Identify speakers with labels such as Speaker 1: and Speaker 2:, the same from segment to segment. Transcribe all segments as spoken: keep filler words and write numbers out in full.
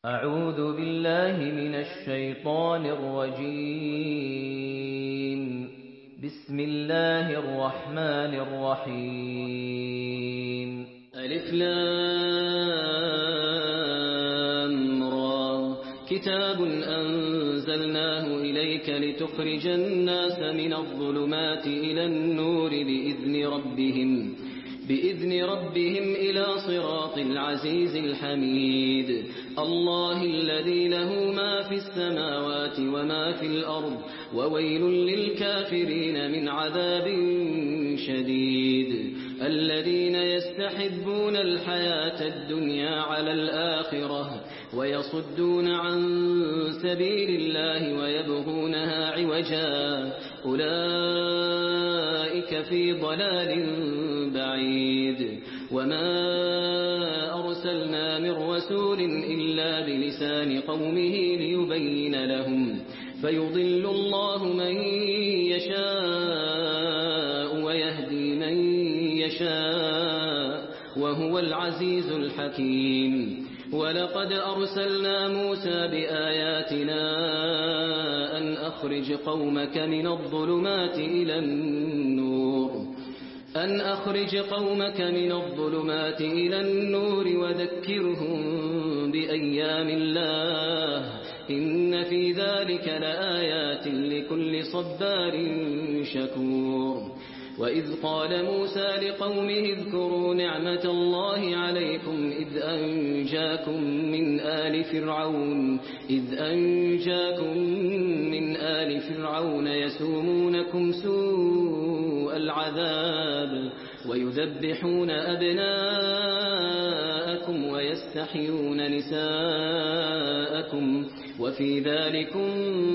Speaker 1: أعوذ بالله من الشيطان الرجيم. بسم الله الرحمن الرحيم.
Speaker 2: ألف لام را كتاب أنزلناه إليك لتخرج الناس من الظلمات إلى النور بإذن ربهم بإذن ربهم إلى صراط العزيز الحميد. الله الذي له ما في السماوات وما في الأرض وويل للكافرين من عذاب شديد. الذين يستحبون الحياة الدنيا على الآخرة ويصدون عن سبيل الله ويبغونها عوجا أولئك في ضلال بعيد. وما أرسلنا من رسول إلا بلسان قومه ليبين لهم فيضل الله من يشاء ويهدي من يشاء وهو العزيز الحكيم. ولقد أرسلنا موسى بآياتنا أن أخرج قومك من الظلمات إلى النور أن أخرج قومك من الظلمات إلى النور وذكرهم بأيام الله إن في ذلك لآيات لكل صبار شكور. وإذ قال موسى لقومه اذكروا نعمة الله عليكم إذ أنجاكم من آل فرعون إذ أنجاكم من آل فرعون يسومونكم سوء العذاب ويذبحون أبناءكم ويستحيون نساءكم وفي ذلكم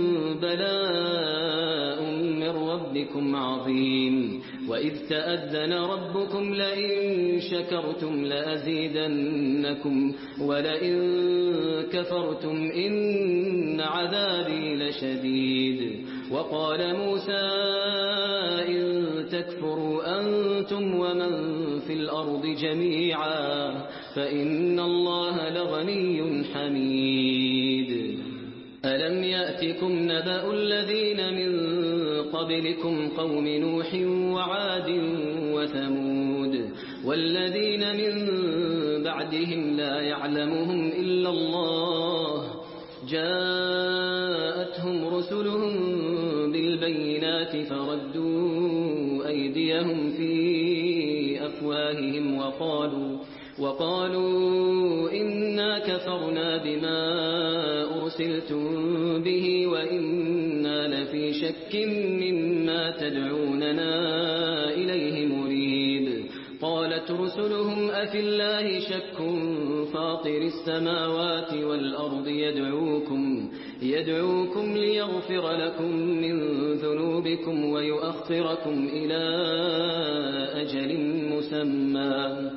Speaker 2: بلاء من ربكم عظيم. وإذ تأذن ربكم لئن شكرتم لأزيدنكم ولئن كفرتم إن عذابي لشديد. وقال موسى إن تكفروا أنتم ومن في الأرض جميعا فإن الله لغني حميد. ألم يأتكم نبأ الذين من قبلكم قوم نوح وعاد وثمود والذين من بعدهم لا يعلمهم إلا الله جاءتهم رسلهم بالبينات فردوا أيديهم في أفواههم وقالوا وقالوا إنا كفرنا بما أرسلتم به وإنا لفي شك مما تدعوننا إليه مريب. قالت رسلهم أفي الله شك فاطر السماوات والأرض يدعوكم يدعوكم ليغفر لكم من ذنوبكم ويؤخركم إلى أجل مسمى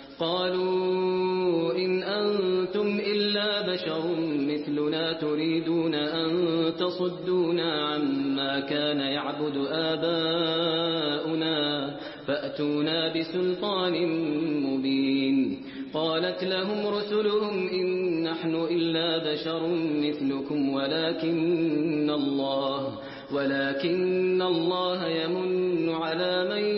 Speaker 2: قالوا إن أنتم إلا بشر مثلنا تريدون أن تصدونا عما كان يعبد آباؤنا فأتونا بسلطان مبين. قالت لهم رسلهم إن نحن إلا بشر مثلكم ولكن الله ولكن الله يمن على من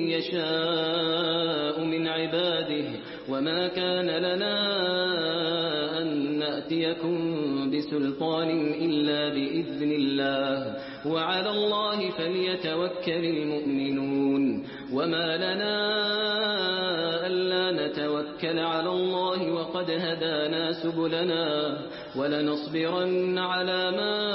Speaker 2: يشاء من عباده وما كان لنا أن نأتيكم بسلطان إلا بإذن الله وعلى الله فليتوكل المؤمنون. وما لنا ألا نتوكل على الله وقد هدانا سبلنا ولنصبرن على ما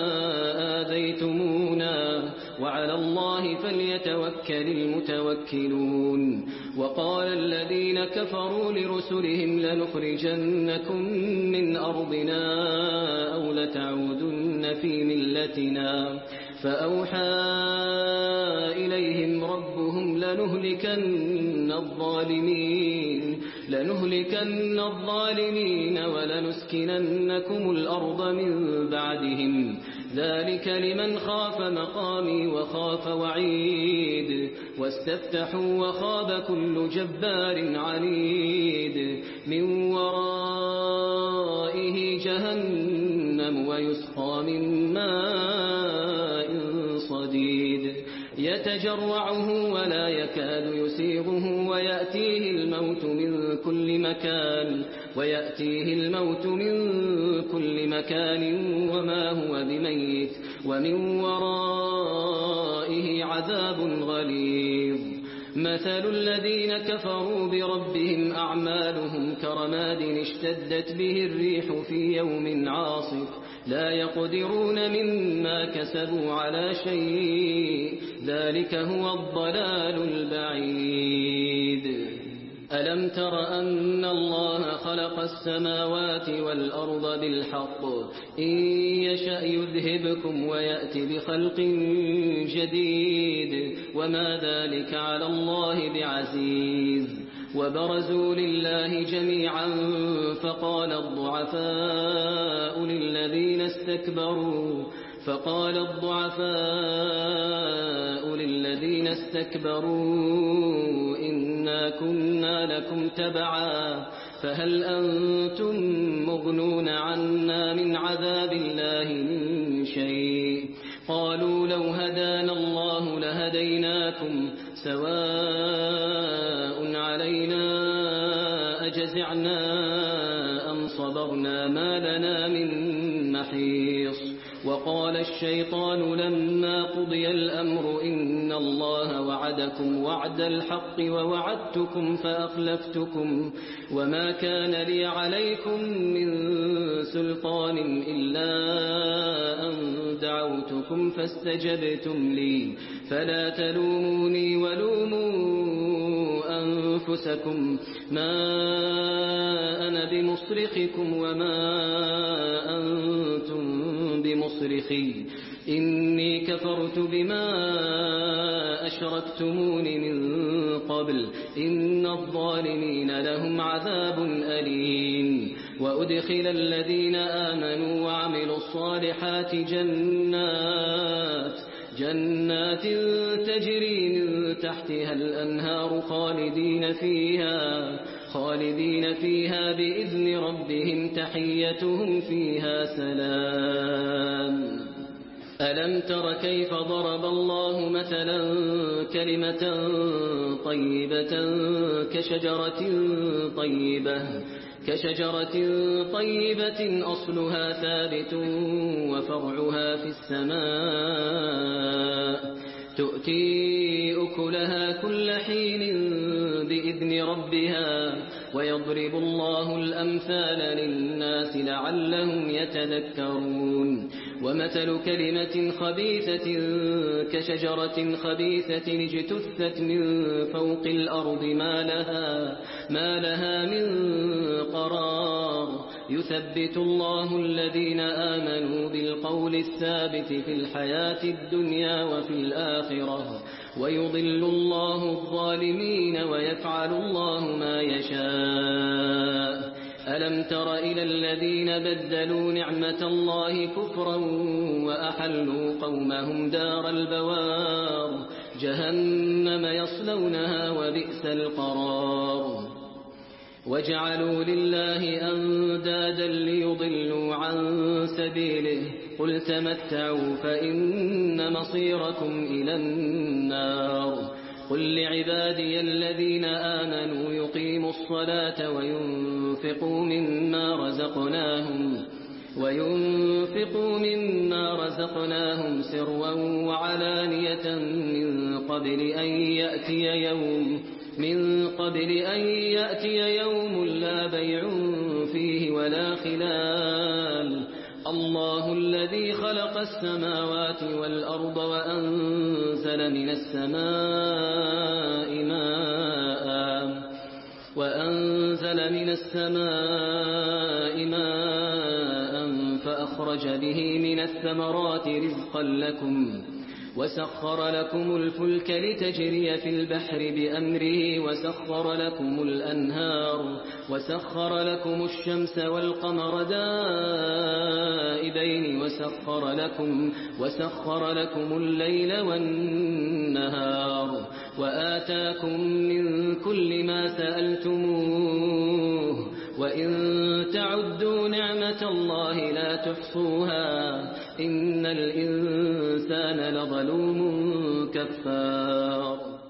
Speaker 2: آذيتمونا وعلى الله فليتوكل المتوكلون. وقال الذين كفروا لرسلهم لنخرجنكم من أرضنا أو لتعودن في ملتنا فأوحى إليهم ربهم لنهلكن الظالمين لنهلكن الظالمين ولنسكننكم الأرض من بعدهم ذلك لمن خاف مقامي وخاف وعيد واستفتحوا وخاب كل جبار عنيد من ورائه جهنم ويسقى من ماء صديد يتجرعه ولا يكاد يسيغه ويأتيه الموت من كل مكان ويأتيه الموت من كل مكان وما هو بميت ومن ورائه عذاب غليظ مثل الذين كفروا بربهم أعمالهم كرماد اشتدت به الريح في يوم عاصف لا يقدرون مما كسبوا على شيء ذلك هو الضلال البعيد ألم تر أن الله خلق السماوات والأرض بالحق إن يشأ يذهبكم ويأتي بخلق جديد وما ذلك على الله بعزيز وبرزوا لله جميعا فقال الضعفاء للذين استكبروا فقال الضعفاء للذين استكبروا إنا كنا لكم تبعا فهل أنتم مغنون عنا من عذاب الله من شيء قالوا لو هدانا الله لهديناكم سواء علينا أجزعنا أم صبرنا ما لنا من محيص وقال الشيطان لما قضي الأمر إن الله وعدكم وعد الحق ووعدتكم فأخلفتكم وما كان لي عليكم من سلطان إلا أن دعوتكم فاستجبتم لي فلا تلوموني ولوموا أنفسكم ما أنا بمصرخكم وما أنتم بمصرخي إني كفرت بما أشركتمون من قبل إن الظالمين لهم عذاب أليم وأدخل الذين آمنوا وعملوا الصالحات جنات جنات تجري من تحتها الأنهار خالدين فيها خالدين فيها بإذن ربهم تحيتهم فيها سلام ألم تر كيف ضرب الله مثلا كلمة طيبة كشجرة طيبة كشجرة طيبة أصلها ثابت وفرعها في السماء تؤتي أكلها كل حين بإذن ربها ويضرب الله الأمثال للناس لعلهم يتذكرون ومثل كلمة خبيثة كشجرة خبيثة اجتثت من فوق الأرض ما لها, ما لها من قرار يثبت الله الذين آمنوا بالقول الثابت في الحياة الدنيا وفي الآخرة ويضل الله الظالمين ويفعل الله ما يشاء ألم تر إلى الذين بدلوا نعمة الله كفرا وأحلوا قومهم دار البوار جهنم يصلونها وبئس القرار وجعلوا لله أندادا ليضلوا عن سبيله قل تمتعوا فإن مصيركم إلى النار قل لعبادي الذين آمنوا يقيموا الصلاة وينفقوا مما رزقناهم وينفقوا مما رزقناهم سرا وعلانية من قبل أن يأتي يوم من قبل أن يأتي يوم لا بيع فيه ولا خلال الله الذي خلق السماوات والأرض وأنزل من السماء ماء وأنزل من السماء ماء فأخرج به من الثمرات رزقا لكم وسخر لكم الفلك لتجري في البحر بأمره وسخر لكم الأنهار وسخر لكم الشمس والقمر دائبين وسخر لكم, وسخر لكم الليل والنهار وآتاكم من كل ما سألتموه وإن تعدوا نعمة الله لا تحصوها إن الإنسان لظلوم كفار